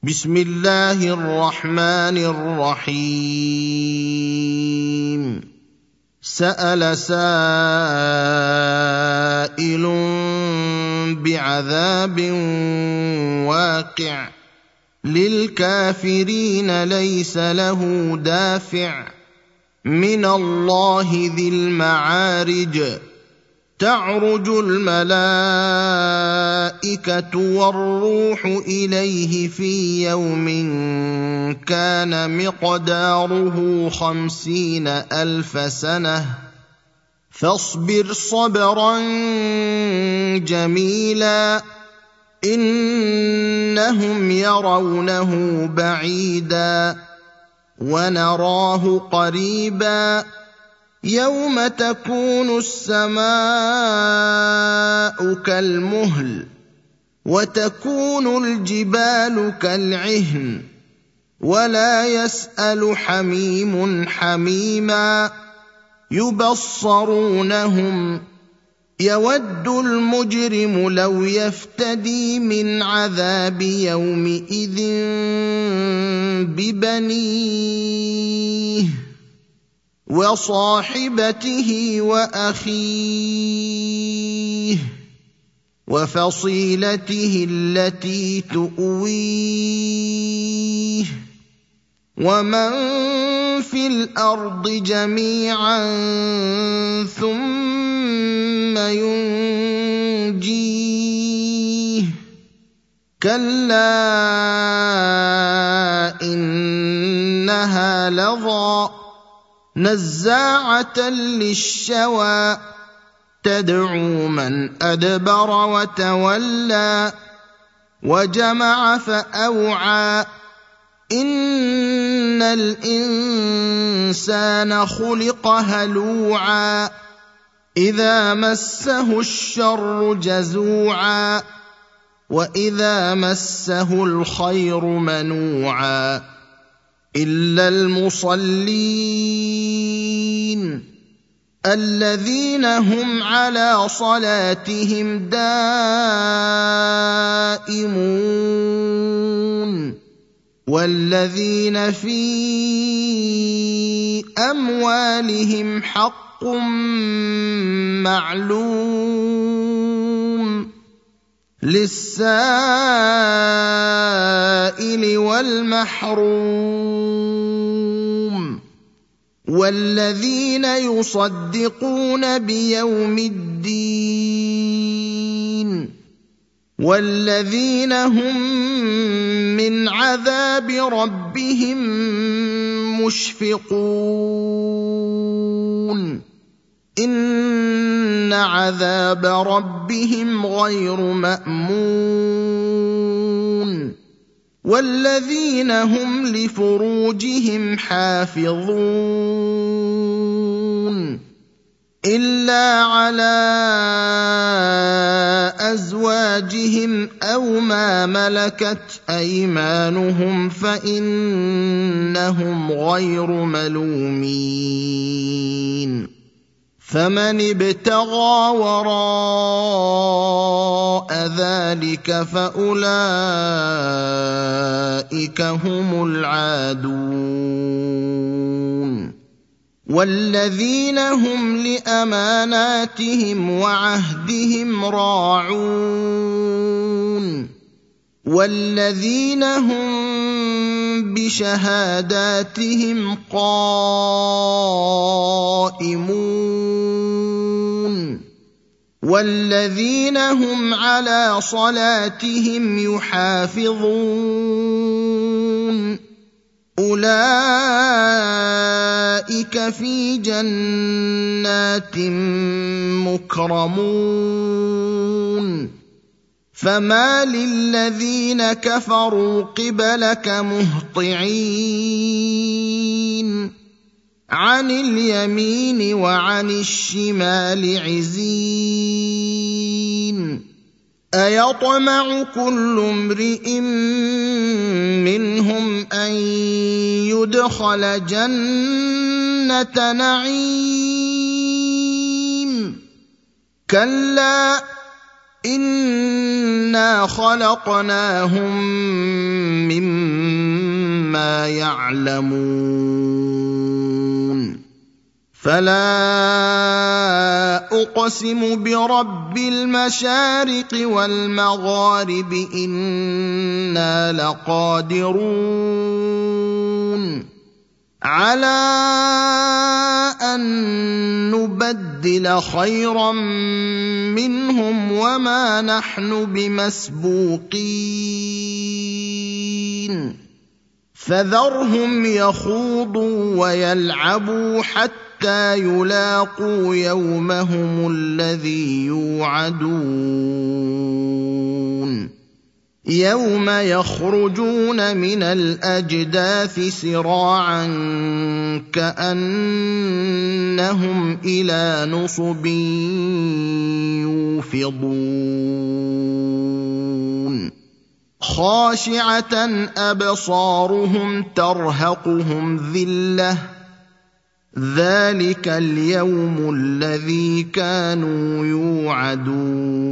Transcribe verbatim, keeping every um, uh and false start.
بسم الله الرحمن الرحيم سأل سائل بعذاب واقع للكافرين ليس له دافع من الله ذي المعارج تعرج الملائكة والروح إليه في يوم كان مقداره خمسين ألف سنة فاصبر صبرا جميلا إنهم يرونه بعيدا ونراه قريبا يوم تكون السماء كالمهل وتكون الجبال كالعهن ولا يسأل حميم حميما يبصرونهم يود المجرم لو يفتدي من عذاب يومئذ ببنيه وصاحبته وأخيه وفصيلته التي تؤويه ومن في الأرض جميعا ثم ينجيه كلا إنها لظى نزاعة للشوى تدعو من أدبر وتولى وجمع فأوعى إن الإنسان خلق هلوعا إذا مسه الشر جزوعا وإذا مسه الخير منوعا إلا المصلين الذين هم على صلاتهم دائمون والذين في أموالهم حق معلوم للسائل والمحروم والذين يصدقون بيوم الدين والذين هم من عذاب ربهم مشفقون إن عذاب ربهم غير مأمون والذين هم لفروجهم حافظون إلا على أزواجهم أو ما ملكت أيمانهم فإنهم غير ملومين فمن ابتغى وراء ذلك فأولئك هم العادون والذين هم لأماناتهم وعهدهم راعون والذين هم بشهاداتهم قائمون والذين هم على صلاتهم يحافظون أولئك في جنات مكرمون فما للذين كفروا قبلك مهطعين عن اليمين وعن الشمال عزين أيطمع كل امرئ منهم أن يدخل جنة نعيم كلا إِنَّا خَلَقْنَاهُم مِّمَّا يَعْلَمُونَ فَلَا أُقْسِمُ بِرَبِّ الْمَشَارِقِ وَالْمَغَارِبِ إِنَّا لَقَادِرُونَ عَلَىٰ أَن نُّبَدِّلَ خَيْرًا مِّنْهُمْ وَمَا نَحْنُ بِمَسْبُوقِينَ فَذَرْهُمْ يَخُوضُوا وَيَلْعَبُوا حَتَّىٰ يُلَاقُوا يَوْمَهُمُ الَّذِي يُوعَدُونَ يَوْمَ يَخْرُجُونَ مِنَ الْأَجْدَاثِ سِرَاعًا كَأَنَّهُمْ إِلَىٰ نُصُبٍ يُوفِضُونَ خَاشِعَةً أَبْصَارُهُمْ تَرْهَقُهُمْ ذِلَّةٌ ذَٰلِكَ الْيَوْمُ الَّذِي كَانُوا يُوعَدُونَ